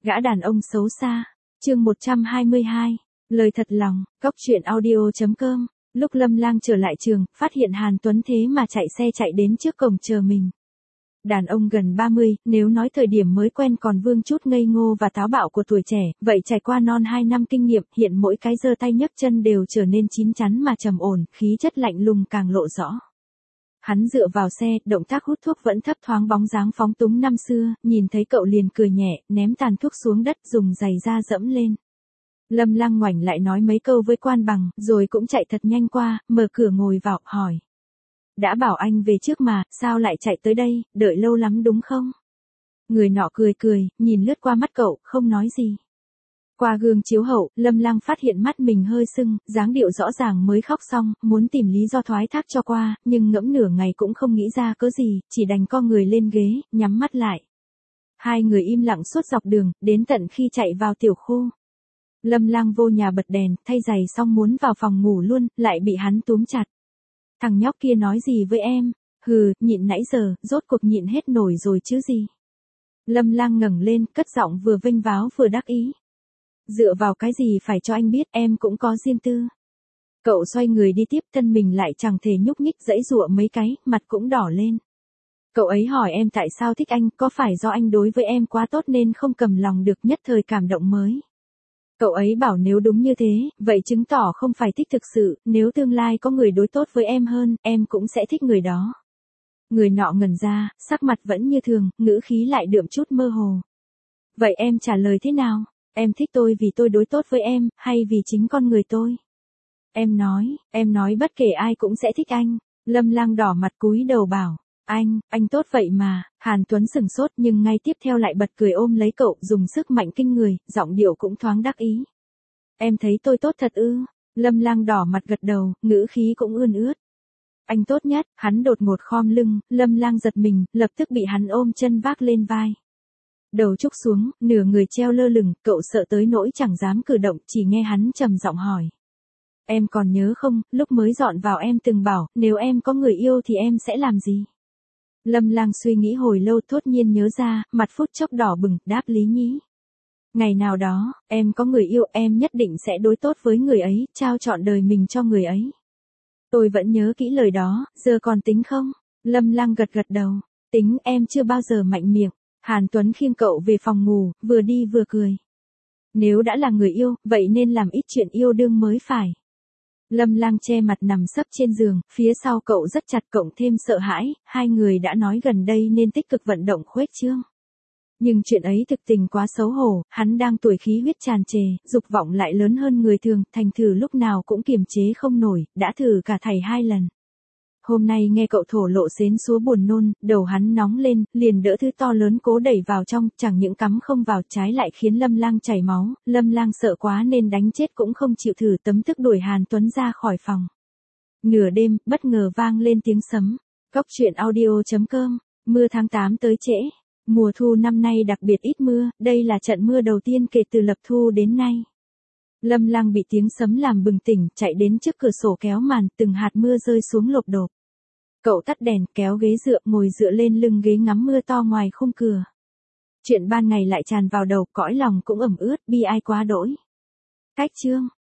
Gã đàn ông xấu xa. Chương 122. Lời thật lòng. Cóc truyện audio.com. Lúc Lâm Lang trở lại trường, phát hiện Hàn Tuấn thế mà chạy xe chạy đến trước cổng chờ mình. Đàn ông gần 30, nếu nói thời điểm mới quen còn vương chút ngây ngô và táo bạo của tuổi trẻ, vậy trải qua non 2 năm kinh nghiệm, hiện mỗi cái giơ tay nhấc chân đều trở nên chín chắn mà trầm ổn, khí chất lạnh lùng càng lộ rõ. Hắn dựa vào xe, động tác hút thuốc vẫn thấp thoáng bóng dáng phóng túng năm xưa, nhìn thấy cậu liền cười nhẹ, ném tàn thuốc xuống đất dùng giày da dẫm lên. Lâm Lang ngoảnh lại nói mấy câu với quan bằng, rồi cũng chạy thật nhanh qua, mở cửa ngồi vào, hỏi. Đã bảo anh về trước mà, sao lại chạy tới đây, đợi lâu lắm đúng không? Người nọ cười cười, nhìn lướt qua mắt cậu, không nói gì. Qua gương chiếu hậu, Lâm Lang phát hiện mắt mình hơi sưng, dáng điệu rõ ràng mới khóc xong, muốn tìm lý do thoái thác cho qua, nhưng ngẫm nửa ngày cũng không nghĩ ra cớ gì, chỉ đành co người lên ghế, nhắm mắt lại. Hai người im lặng suốt dọc đường, đến tận khi chạy vào tiểu khu. Lâm Lang vô nhà bật đèn, thay giày xong muốn vào phòng ngủ luôn, lại bị hắn túm chặt. Thằng nhóc kia nói gì với em? Hừ, nhịn nãy giờ, rốt cuộc nhịn hết nổi rồi chứ gì? Lâm Lang ngẩng lên, cất giọng vừa vênh váo vừa đắc ý. Dựa vào cái gì phải cho anh biết, em cũng có riêng tư. Cậu xoay người đi tiếp, thân mình lại chẳng thể nhúc nhích, giãy giụa mấy cái, mặt cũng đỏ lên. Cậu ấy hỏi em tại sao thích anh, có phải do anh đối với em quá tốt nên không cầm lòng được, nhất thời cảm động mới. Cậu ấy bảo nếu đúng như thế, vậy chứng tỏ không phải thích thực sự, nếu tương lai có người đối tốt với em hơn, em cũng sẽ thích người đó. Người nọ ngẩn ra, sắc mặt vẫn như thường, ngữ khí lại đượm chút mơ hồ. Vậy em trả lời thế nào? Em thích tôi vì tôi đối tốt với em, hay vì chính con người tôi? Em nói bất kể ai cũng sẽ thích anh. Lâm Lang đỏ mặt cúi đầu bảo. Anh tốt vậy mà. Hàn Tuấn sửng sốt nhưng ngay tiếp theo lại bật cười ôm lấy cậu, dùng sức mạnh kinh người, giọng điệu cũng thoáng đắc ý. Em thấy tôi tốt thật ư? Lâm Lang đỏ mặt gật đầu, ngữ khí cũng ươn ướt. Anh tốt nhất. Hắn đột ngột khom lưng, Lâm Lang giật mình, lập tức bị hắn ôm chân vác lên vai. Đầu trúc xuống, nửa người treo lơ lửng, cậu sợ tới nỗi chẳng dám cử động, chỉ nghe hắn trầm giọng hỏi. Em còn nhớ không, lúc mới dọn vào em từng bảo, nếu em có người yêu thì em sẽ làm gì? Lâm Lang suy nghĩ hồi lâu, thốt nhiên nhớ ra, mặt phút chốc đỏ bừng, đáp lý nhí. Ngày nào đó, em có người yêu, em nhất định sẽ đối tốt với người ấy, trao trọn đời mình cho người ấy. Tôi vẫn nhớ kỹ lời đó, giờ còn tính không? Lâm Lang gật gật đầu. Tính, em chưa bao giờ mạnh miệng. Hàn Tuấn khiêng cậu về phòng ngủ, vừa đi vừa cười. Nếu đã là người yêu, vậy nên làm ít chuyện yêu đương mới phải. Lâm Lang che mặt nằm sấp trên giường, phía sau cậu rất chặt, cộng thêm sợ hãi, hai người đã nói gần đây nên tích cực vận động khuếch trương. Nhưng chuyện ấy thực tình quá xấu hổ, hắn đang tuổi khí huyết tràn trề, dục vọng lại lớn hơn người thường, thành thử lúc nào cũng kiềm chế không nổi, đã thử cả thảy 2 lần. Hôm nay nghe cậu thổ lộ xến xúa buồn nôn, đầu hắn nóng lên, liền đỡ thứ to lớn cố đẩy vào trong, chẳng những cắm không vào, trái lại khiến Lâm Lang chảy máu. Lâm Lang sợ quá nên đánh chết cũng không chịu thử, tấm tức đuổi Hàn Tuấn ra khỏi phòng. Nửa đêm, bất ngờ vang lên tiếng sấm. Cóc truyện audio.com. Mưa tháng 8 tới trễ. Mùa thu năm nay đặc biệt ít mưa, đây là trận mưa đầu tiên kể từ lập thu đến nay. Lâm Lang bị tiếng sấm làm bừng tỉnh, chạy đến trước cửa sổ kéo màn, từng hạt mưa rơi xuống lộp độp. Cậu tắt đèn, kéo ghế dựa, ngồi dựa lên lưng ghế ngắm mưa to ngoài khung cửa. Chuyện ban ngày lại tràn vào đầu, cõi lòng cũng ẩm ướt, bi ai quá đỗi. Cách chương.